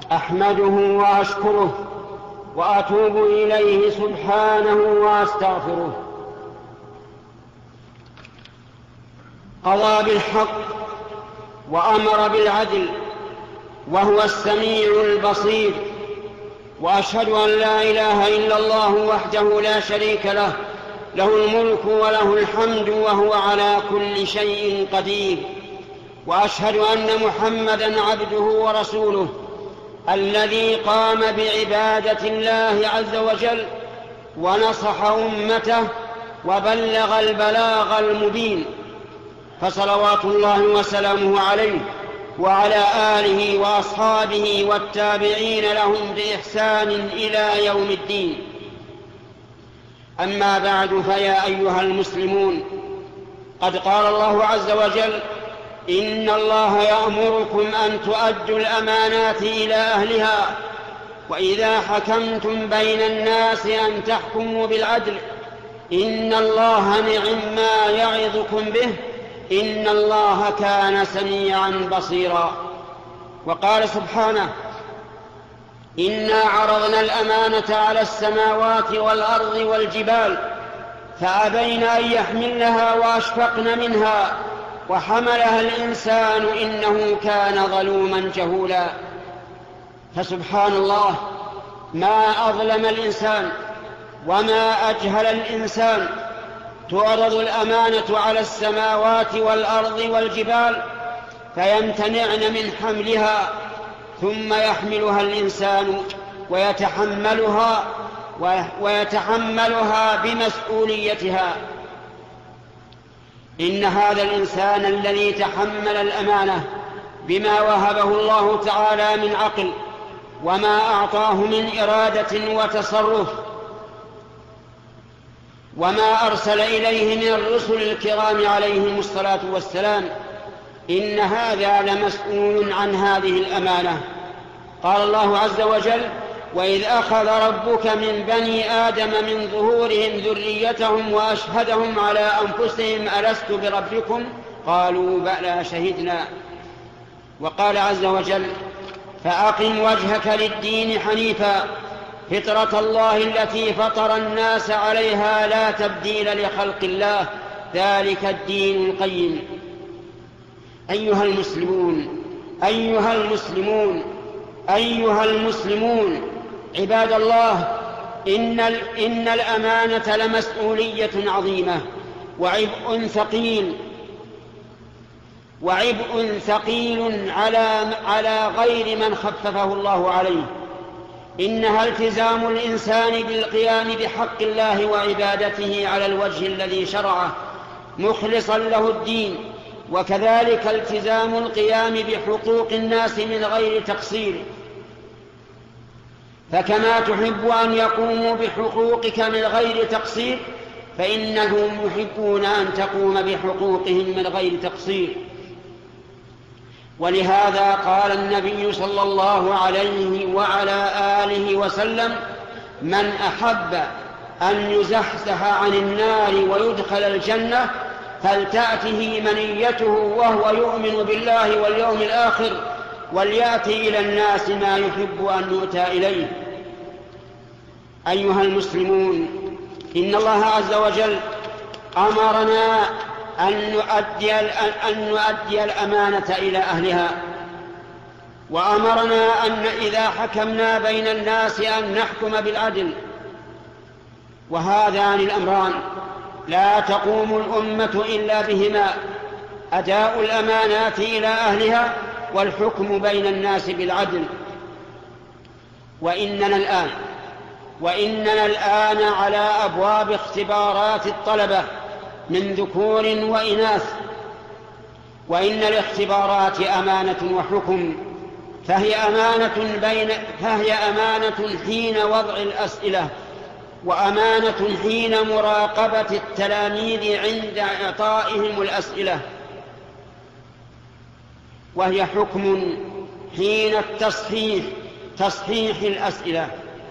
أحمده وأشكره وأتوب إليه سبحانه وأستغفره. قضى بالحق وأمر بالعدل وهو السميع البصير، وأشهد أن لا إله إلا الله وحده لا شريك له، له الملك وله الحمد وهو على كل شيء قدير. وأشهد أن محمدًا عبده ورسوله الذي قام بعبادة الله عز وجل ونصح أمته وبلغ البلاغ المبين، فصلوات الله وسلامه عليه وعلى آله وأصحابه والتابعين لهم بإحسان إلى يوم الدين. أما بعد، فيا أيها المسلمون، قد قال الله عز وجل: إن الله يأمركم أن تؤدوا الأمانات إلى أهلها، وإذا حكمتم بين الناس أن تحكموا بالعدل، إن الله نعما يعظكم به، إن الله كان سميعا بصيرا. وقال سبحانه: إنا عرضنا الأمانة على السماوات والأرض والجبال فأبين أن يحملنها وأشفقن منها وحملها الإنسان إنه كان ظلوما جهولا. فسبحان الله، ما أظلم الإنسان وما أجهل الإنسان. تعرض الأمانة على السماوات والأرض والجبال فيمتنعن من حملها، ثم يحملها الإنسان ويتحملها بمسؤوليتها. إن هذا الإنسان الذي تحمل الأمانة بما وهبه الله تعالى من عقل وما أعطاه من إرادة وتصرف وما أرسل إليه من الرسل الكرام عليهم الصلاة والسلام، إن هذا لمسؤول عن هذه الأمانة. قال الله عز وجل: وإذ أخذ ربك من بني آدم من ظهورهم ذريتهم وأشهدهم على أنفسهم ألست بربكم قالوا بلى شهدنا. وقال عز وجل: فأقم وجهك للدين حنيفا فطرة الله التي فطر الناس عليها لا تبديل لخلق الله ذلك الدين القيم. أيها المسلمون عباد الله، إن الأمانة لمسؤولية عظيمة وعبء ثقيل على غير من خففه الله عليه. إنها التزام الإنسان بالقيام بحق الله وعبادته على الوجه الذي شرعه مخلصا له الدين، وكذلك التزام القيام بحقوق الناس من غير تقصير. فكما تحب أن يقوموا بحقوقك من غير تقصير، فإنهم يحبون أن تقوم بحقوقهم من غير تقصير. ولهذا قال النبي صلى الله عليه وعلى آله وسلم: من أحب أن يزحزح عن النار ويدخل الجنة فلتأته منيته وهو يؤمن بالله واليوم الآخر وليأتي إلى الناس ما يحب أن يؤتى إليه. أيها المسلمون، إن الله عز وجل أمرنا أن نؤدي الأمانة إلى أهلها، وأمرنا أن إذا حكمنا بين الناس أن نحكم بالعدل. وهذان الأمران لا تقوم الأمة إلا بهما: أداء الأمانات إلى أهلها والحكم بين الناس بالعدل. وإننا الآن على أبواب اختبارات الطلبة من ذكور وإناث، وإن الاختبارات أمانة وحكم، فهي أمانة حين وضع الأسئلة، وأمانة حين مراقبة التلاميذ عند إعطائهم الأسئلة، وهي حكم حين تصحيح الأسئلة.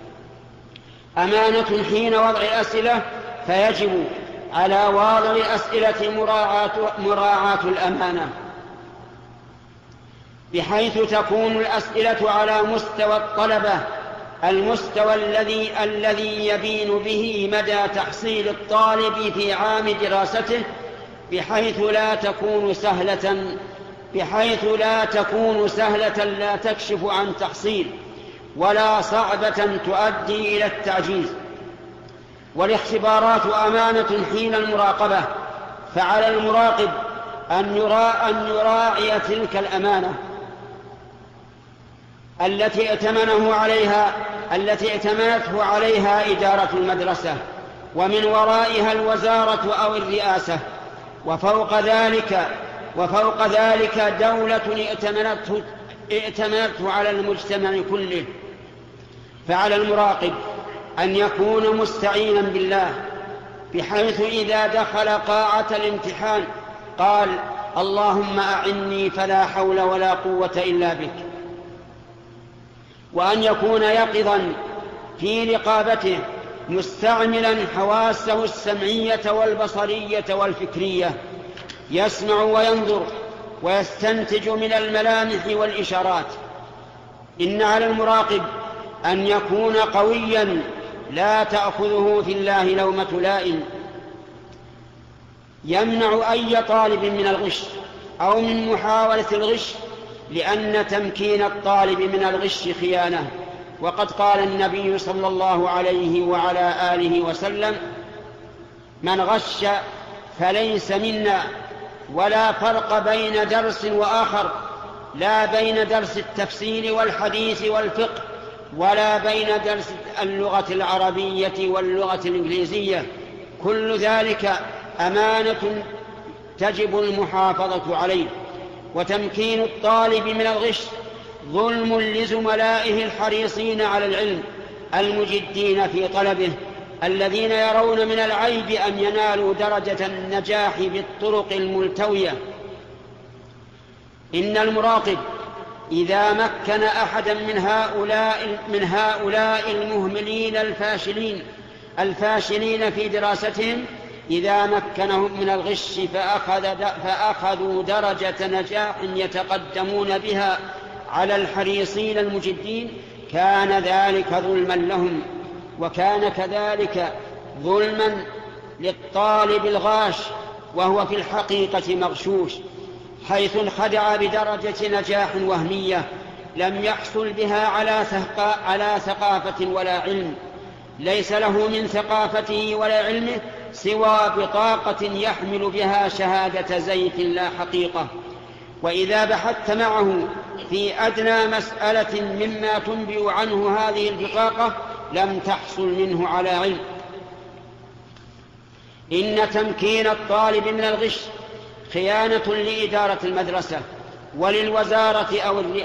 أمانة حين وضع الأسئلة، فيجب على واضع الأسئلة مراعاة الأمانة. بحيث تكون الأسئلة على مستوى الطلبة، المستوى الذي يبين به مدى تحصيل الطالب في عام دراسته، بحيث لا تكون سهلة لا تكشف عن تحصيل، ولا صعبة تؤدي إلى التعجيز. والاختبارات أمانة حين المراقبة، فعلى المراقب أن يراعي تلك الأمانة التي ائتمنته عليها إدارة المدرسة، ومن ورائها الوزارة أو الرئاسة، وفوق ذلك دولة ائتمنته على المجتمع كله. فعلى المراقب أن يكون مستعينا بالله، بحيث إذا دخل قاعة الامتحان قال: اللهم أعني فلا حول ولا قوة إلا بك. وأن يكون يقظا في رقابته، مستعملا حواسه السمعية والبصرية والفكرية، يسمع وينظر ويستنتج من الملامح والإشارات. إن على المراقب أن يكون قويا لا تأخذه في الله لومة لائم، يمنع أي طالب من الغش أو من محاولة الغش، لأن تمكين الطالب من الغش خيانة. وقد قال النبي صلى الله عليه وعلى آله وسلم: من غش فليس منا. ولا فرق بين درس وآخر، لا بين درس التفسير والحديث والفقه، ولا بين درس اللغة العربية واللغة الإنجليزية. كل ذلك أمانة تجب المحافظة عليه. وتمكين الطالب من الغش ظلم لزملائه الحريصين على العلم المجدين في طلبه، الذين يرون من العيب أن ينالوا درجة النجاح بالطرق الملتوية. إن المراقب إذا مكن أحدا من هؤلاء المهملين الفاشلين في دراستهم، إذا مكنهم من الغش فأخذوا درجة نجاح يتقدمون بها على الحريصين المجدين، كان ذلك ظلما لهم. وكان كذلك ظلما للطالب الغاش، وهو في الحقيقة مغشوش، حيث انخدع بدرجة نجاح وهمية لم يحصل بها على ثقافة ولا علم، ليس له من ثقافته ولا علمه سوى بطاقة يحمل بها شهادة زيف لا حقيقة. وإذا بحثت معه في أدنى مسألة مما تنبئ عنه هذه البطاقة لم تحصل منه على علم. إن تمكين الطالب من الغش خيانة لإدارة المدرسة وللوزارة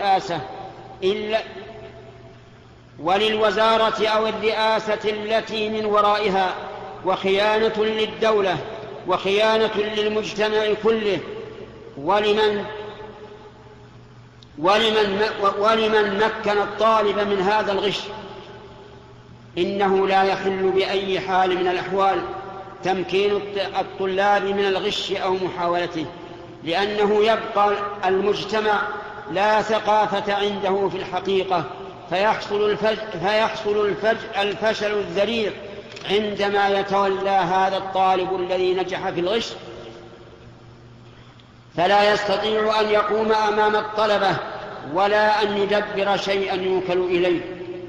أو الرئاسة التي من ورائها، وخيانة للدولة، وخيانة للمجتمع كله، ولمن مكن الطالب من هذا الغش. إنه لا يحل بأي حال من الأحوال تمكين الطلاب من الغش أو محاولته، لأنه يبقى المجتمع لا ثقافة عنده في الحقيقة، فيحصل الفشل الذريع عندما يتولى هذا الطالب الذي نجح في الغش، فلا يستطيع أن يقوم أمام الطلبة ولا أن يدبر شيئا يوكل إليه.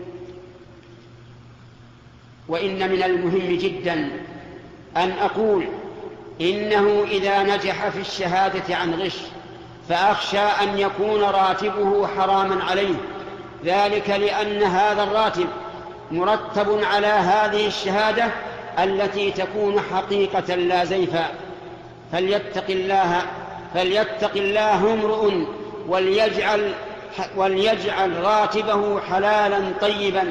وإن من المهم جدا أن أقول إنه إذا نجح في الشهادة عن غش فأخشى أن يكون راتبه حراما عليه، ذلك لأن هذا الراتب مرتب على هذه الشهادة التي تكون حقيقة لا زيفا. فليتق الله امرؤ وليجعل راتبه حلالا طيبا.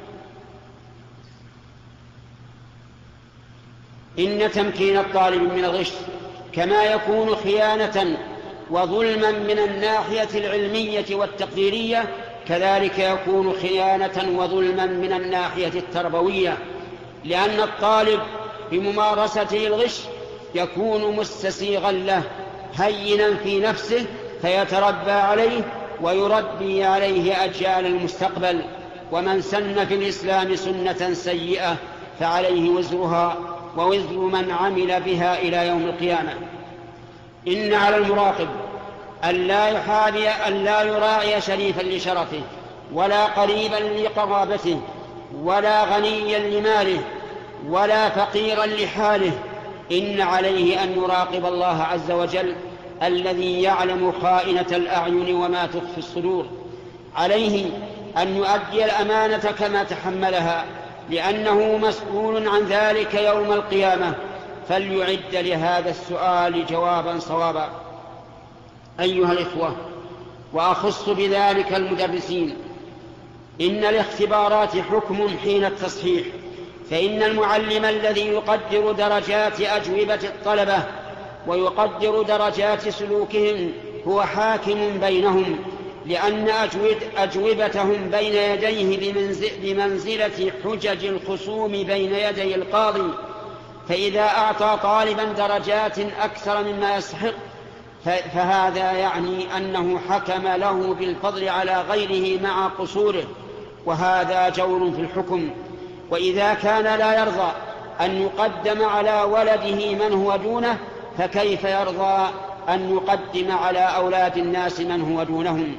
إن تمكين الطالب من الغش كما يكون خيانة وظلما من الناحية العلمية والتقديرية، كذلك يكون خيانة وظلما من الناحية التربوية، لأن الطالب بممارسته الغش يكون مستسيغا له هينا في نفسه فيتربى عليه، ويربي عليه أجيال المستقبل. ومن سن في الإسلام سنة سيئة فعليه وزرها ووزر من عمل بها إلى يوم القيامة. إن على المراقب أن لا يراعي شريفا لشرفه، ولا قريبا لقرابته، ولا غنيا لماله، ولا فقيرا لحاله. إن عليه أن يراقب الله عز وجل الذي يعلم خائنة الأعين وما تخفي الصدور. عليه أن يؤدي الأمانة كما تحملها، لأنه مسؤول عن ذلك يوم القيامة، فليعد لهذا السؤال جوابا صوابا. أيها الإخوة، وأخص بذلك المدرسين، إن الاختبارات حكم حين التصحيح، فإن المعلم الذي يقدر درجات أجوبة الطلبة ويقدر درجات سلوكهم هو حاكم بينهم، لأن أجوبتهم بين يديه بمنزلة حجج الخصوم بين يدي القاضي. فإذا أعطى طالبا درجات أكثر مما يستحق فهذا يعني أنه حكم له بالفضل على غيره مع قصوره، وهذا جور في الحكم. وإذا كان لا يرضى أن يقدم على ولده من هو دونه، فكيف يرضى أن يقدم على أولاد الناس من هو دونهم؟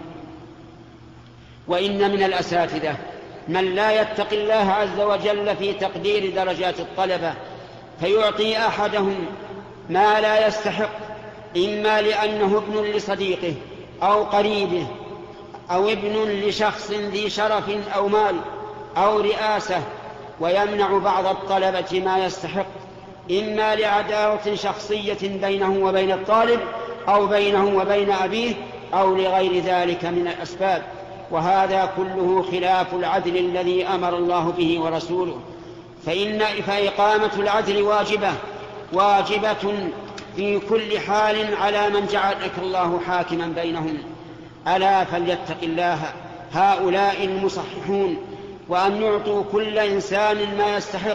وإن من الأساتذة من لا يتقي الله عز وجل في تقدير درجات الطلبة، فيعطي أحدهم ما لا يستحق، إما لأنه ابن لصديقه أو قريبه، أو ابن لشخص ذي شرف أو مال أو رئاسة، ويمنع بعض الطلبة ما يستحق، إما لعداوة شخصية بينه وبين الطالب أو بينه وبين أبيه أو لغير ذلك من الأسباب. وهذا كله خلاف العدل الذي أمر الله به ورسوله. فإقامة العدل واجبة في كل حال على من جعلك الله حاكما بينهم. ألا فليتق الله هؤلاء المصححون، وأن يعطوا كل إنسان ما يستحق،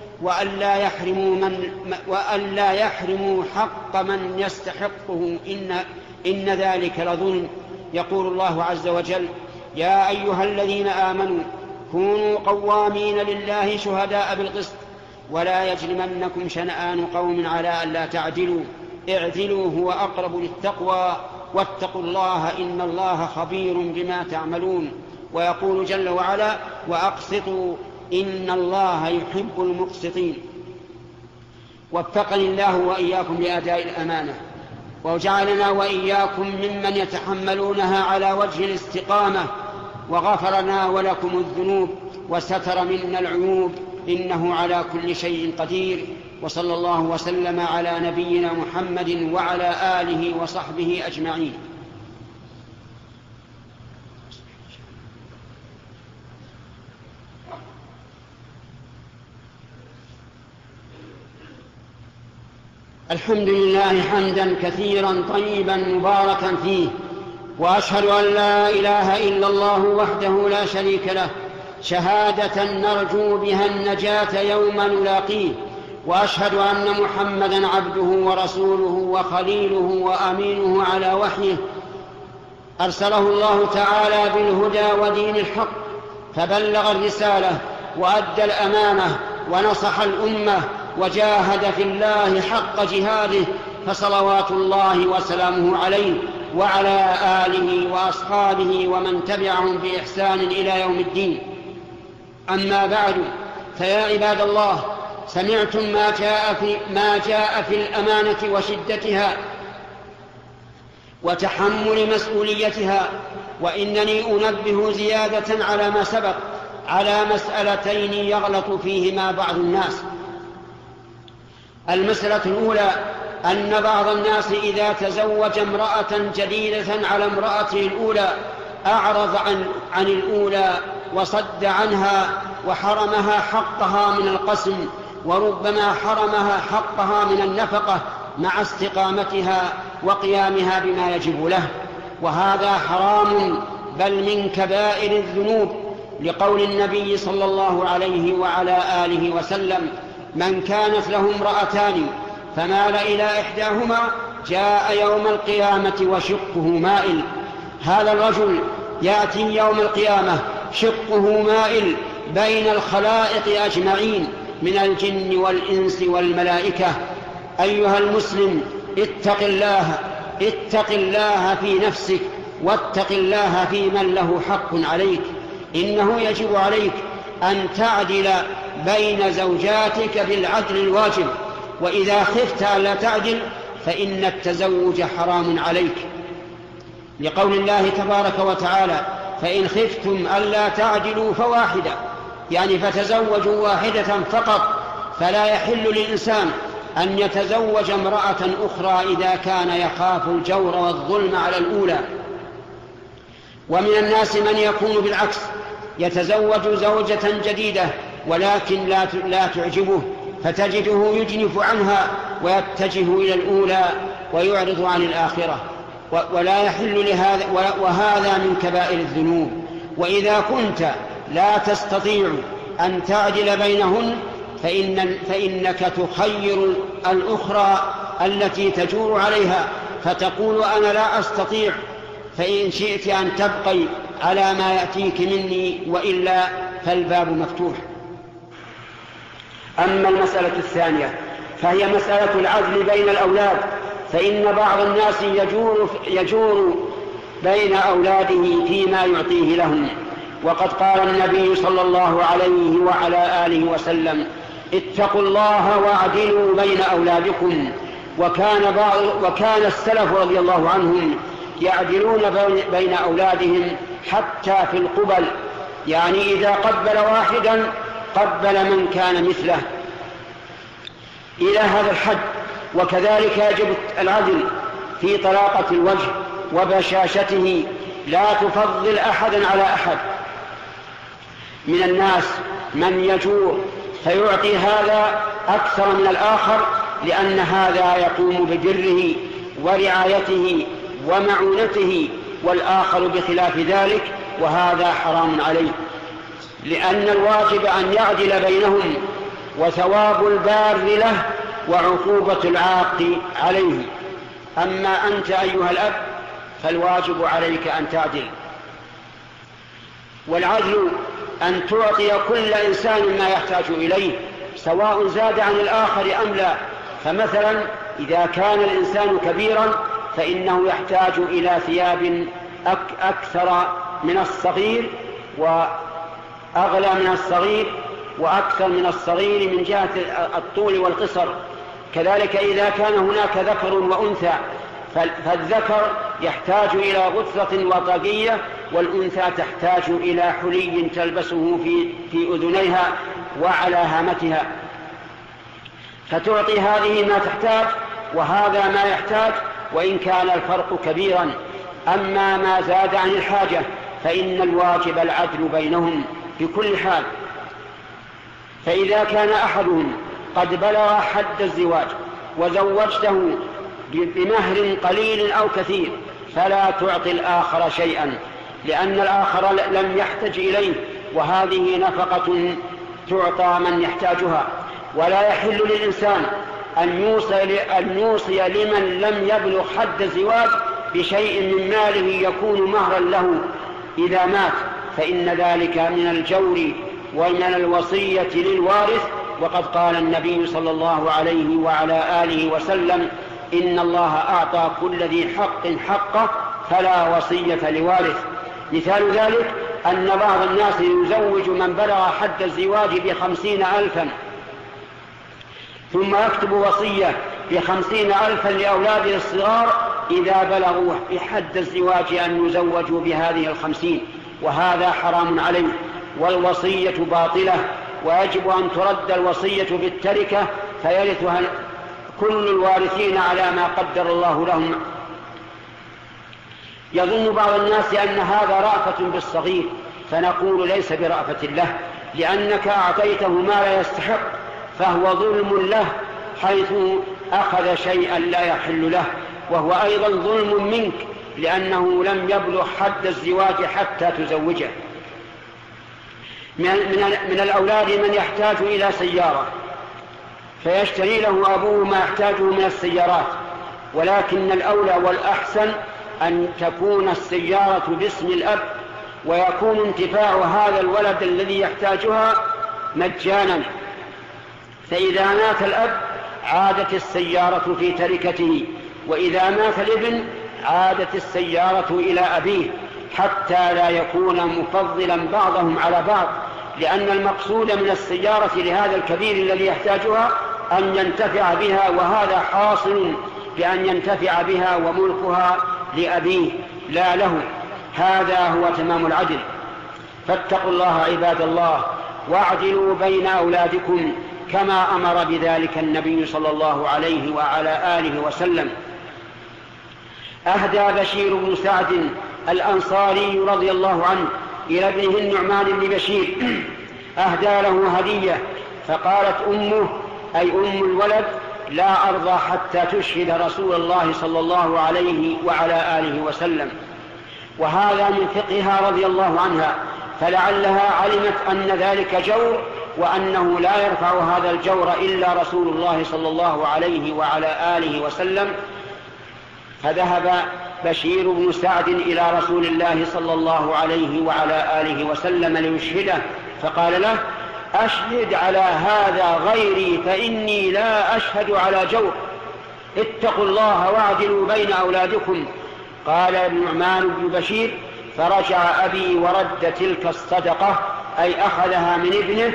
وأن لا يحرموا حق من يستحقه، إن ذلك لظلم. يقول الله عز وجل: يا أيها الذين آمنوا كونوا قوامين لله شهداء بالقسط ولا يجرمنكم شنآن قوم على ألا تعدلوا اعدلوا هو أقرب للتقوى واتقوا الله إن الله خبير بما تعملون. ويقول جل وعلا: وأقسطوا إن الله يحب المقسطين. وفقني الله وإياكم لأداء الأمانة، وجعلنا وإياكم ممن يتحملونها على وجه الاستقامة، وغفرنا ولكم الذنوب وستر منا العيوب، إنه على كل شيء قدير. وصلى الله وسلم على نبينا محمد وعلى آله وصحبه أجمعين. الحمد لله حمدا كثيرا طيبا مباركا فيه، وأشهد أن لا إله إلا الله وحده لا شريك له شهادة نرجو بها النجاة يوم نلاقيه، وأشهد أن محمدا عبده ورسوله وخليله وأمينه على وحيه، أرسله الله تعالى بالهدى ودين الحق، فبلغ الرسالة وأدى الأمانة ونصح الأمة وجاهد في الله حق جهاده، فصلوات الله وسلامه عليه وعلى آله وأصحابه ومن تبعهم بإحسان إلى يوم الدين. أما بعد، فيا عباد الله، سمعتم ما جاء في الأمانة وشدتها وتحمل مسؤوليتها، وإنني أنبه زيادة على ما سبق على مسألتين يغلط فيهما بعض الناس. المسألة الأولى أن بعض الناس إذا تزوج امرأة جديدة على امرأته الأولى أعرض عن الأولى وصد عنها وحرمها حقها من القسم، وربما حرمها حقها من النفقة مع استقامتها وقيامها بما يجب له، وهذا حرام بل من كبائر الذنوب، لقول النبي صلى الله عليه وعلى آله وسلم: من كانت له امرأتان فمال إلى إحداهما جاء يوم القيامة وشقه مائل. هذا الرجل يأتي يوم القيامة شقه مائل بين الخلائق أجمعين من الجن والإنس والملائكة. أيها المسلم، اتق الله في نفسك، واتق الله في من له حق عليك. إنه يجب عليك أن تعدل بين زوجاتك بالعدل الواجب، وإذا خفت ألا تعدل فإن التزوج حرام عليك، لقول الله تبارك وتعالى: فإن خفتم ألا تعدلوا فواحدة، يعني فتزوجوا واحدة فقط. فلا يحل للإنسان أن يتزوج امرأة أخرى إذا كان يخاف الجور والظلم على الأولى. ومن الناس من يكون بالعكس، يتزوج زوجة جديدة ولكن لا تعجبه، فتجده يجنف عنها ويتجه إلى الأولى ويعرض عن الآخرة، ولا يحل لهذا، وهذا من كبائر الذنوب. وإذا كنت لا تستطيع أن تعدل بينهن فإنك تخير الأخرى التي تجور عليها، فتقول: أنا لا أستطيع، فإن شئت أن تبقي على ما يأتيك مني، وإلا فالباب مفتوح. أما المسألة الثانية فهي مسألة العدل بين الأولاد، فإن بعض الناس يجور بين أولاده فيما يعطيه لهم. وقد قال النبي صلى الله عليه وعلى آله وسلم: اتقوا الله واعدلوا بين أولادكم. وكان السلف رضي الله عنهم يعدلون بين أولادهم حتى في القبل، يعني إذا قبل واحدا قبل من كان مثله إلى هذا الحد. وكذلك يجب العدل في طلاقة الوجه وبشاشته، لا تفضل أحدا على أحد. من الناس من يجور فيعطي هذا أكثر من الآخر، لأن هذا يقوم ببره ورعايته ومعونته، والآخر بخلاف ذلك، وهذا حرام عليه، لأن الواجب أن يعدل بينهم، وثواب البار له وعقوبة العاق عليه. أما أنت أيها الأب فالواجب عليك أن تعدل، والعدل أن تعطي كل إنسان ما يحتاج إليه، سواء زاد عن الآخر أم لا. فمثلا إذا كان الإنسان كبيرا فإنه يحتاج إلى ثياب أكثر من الصغير، وأغلى من الصغير، وأكثر من الصغير من جهة الطول والقصر. كذلك إذا كان هناك ذكر وأنثى، فالذكر يحتاج إلى غثة وطاقية، والأنثى تحتاج إلى حلي تلبسه في أذنيها وعلى هامتها، فتعطي هذه ما تحتاج وهذا ما يحتاج، وإن كان الفرق كبيرا. أما ما زاد عن الحاجة فإن الواجب العدل بينهم في كل حال. فإذا كان أحدهم قد بلغ حد الزواج وزوجته بمهر قليل أو كثير، فلا تعطي الآخر شيئا، لأن الآخر لم يحتج إليه، وهذه نفقة تعطى من يحتاجها. ولا يحل للإنسان أن يوصي لمن لم يبلغ حد الزواج بشيء من ماله يكون مهرا له إذا مات، فإن ذلك من الجور ومن الوصية للوارث. وقد قال النبي صلى الله عليه وعلى آله وسلم: إن الله أعطى كل ذي حق حقه فلا وصية لوارث. مثال ذلك أن بعض الناس يزوج من بلغ حد الزواج ب50,000، ثم يكتب وصية ب50,000 لأولاده الصغار إذا بلغوا بحد الزواج أن يزوجوا بهذه 50، وهذا حرام عليه، والوصية باطلة، ويجب أن ترد الوصية بالتركة فيرثها كل الوارثين على ما قدر الله لهم. يظن بعض الناس أن هذا رأفة بالصغير، فنقول ليس برأفة له، لأنك أعطيته ما لا يستحق، فهو ظلم له حيث أخذ شيئا لا يحل له، وهو أيضا ظلم منك لأنه لم يبلغ حد الزواج حتى تزوجه. من الأولاد من يحتاج إلى سيارة فيشتري له أبوه ما يحتاجه من السيارات، ولكن الأولى والأحسن أن تكون السيارة باسم الأب، ويكون انتفاع هذا الولد الذي يحتاجها مجانا، فإذا مات الأب عادت السيارة في تركته، وإذا مات الابن عادت السيارة إلى أبيه، حتى لا يكون مفضلا بعضهم على بعض، لأن المقصود من السيارة لهذا الكبير الذي يحتاجها أن ينتفع بها، وهذا حاصل بأن ينتفع بها وملكها لأبيه لا له. هذا هو تمام العدل. فاتقوا الله عباد الله، واعدلوا بين أولادكم كما أمر بذلك النبي صلى الله عليه وعلى آله وسلم. أهدى بشير بن سعد الأنصاري رضي الله عنه إلى ابنه النعمان بن بشير، أهدى له هدية، فقالت أمه أي أم الولد: لا أرضى حتى تشهد رسول الله صلى الله عليه وعلى آله وسلم. وهذا من فقهها رضي الله عنها، فلعلها علمت أن ذلك جور، وأنه لا يرفع هذا الجور إلا رسول الله صلى الله عليه وعلى آله وسلم. فذهب بشير بن سعد إلى رسول الله صلى الله عليه وعلى آله وسلم ليشهده، فقال له: أشهد على هذا غيري فإني لا أشهد على جور، اتقوا الله واعدلوا بين أولادكم. قال النعمان بن بشير: فرجع أبي ورد تلك الصدقة، أي أخذها من ابنه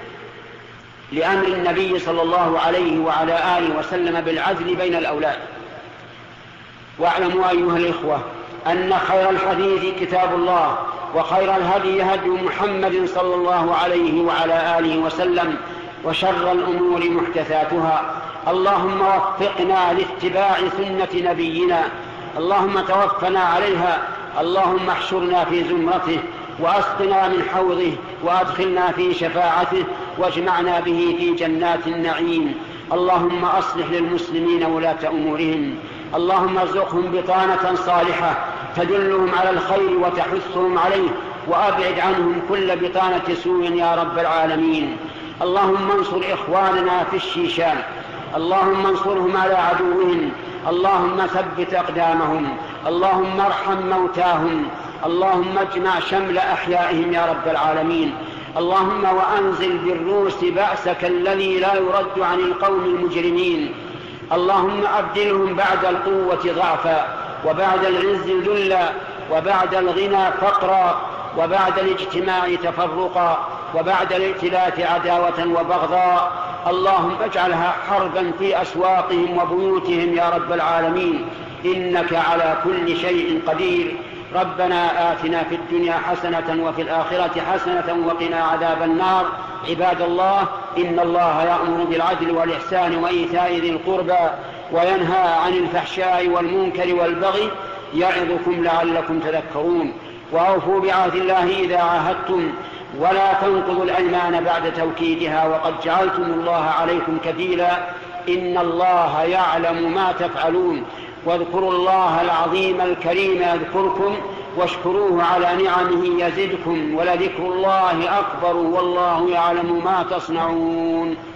لأمر النبي صلى الله عليه وعلى آله وسلم بالعدل بين الأولاد. واعلموا أيها الإخوة أن خير الحديث كتاب الله، وخير الهدي هدي محمد صلى الله عليه وعلى آله وسلم، وشر الأمور محدثاتها. اللهم وفقنا لاتباع سنة نبينا، اللهم توفنا عليها، اللهم احشرنا في زمرته، وأسقنا من حوضه، وأدخلنا في شفاعته، واجمعنا به في جنات النعيم. اللهم أصلح للمسلمين ولاة أمورهم، اللهم ارزقهم بطانة صالحة تدلهم على الخير وتحثهم عليه، وأبعد عنهم كل بطانة سوء يا رب العالمين. اللهم انصر إخواننا في الشيشان، اللهم انصرهم على عدوهم، اللهم ثبت أقدامهم، اللهم ارحم موتاهم، اللهم اجمع شمل أحيائهم يا رب العالمين. اللهم وأنزل بالروس بأسك الذي لا يرد عن القوم المجرمين. اللهم أبدلهم بعد القوة ضعفا، وبعد العز ذلا، وبعد الغنى فقرا، وبعد الاجتماع تفرقا، وبعد الائتلاف عداوة وبغضاء. اللهم اجعلها حربا في أسواقهم وبيوتهم يا رب العالمين، إنك على كل شيء قدير. ربنا آتنا في الدنيا حسنة وفي الآخرة حسنة وقنا عذاب النار. عباد الله، إن الله يأمر بالعدل والإحسان وإيتاء ذي القربى، وينهى عن الفحشاء والمنكر والبغي، يعظكم لعلكم تذكرون. وأوفوا بعهد الله إذا عاهدتم، ولا تنقضوا الأيمان بعد توكيدها، وقد جعلتم الله عليكم كفيلا، إن الله يعلم ما تفعلون. واذكروا الله العظيم الكريم يذكركم، واشكروه على نعمه يزدكم، ولذكر الله أكبر، والله يعلم ما تصنعون.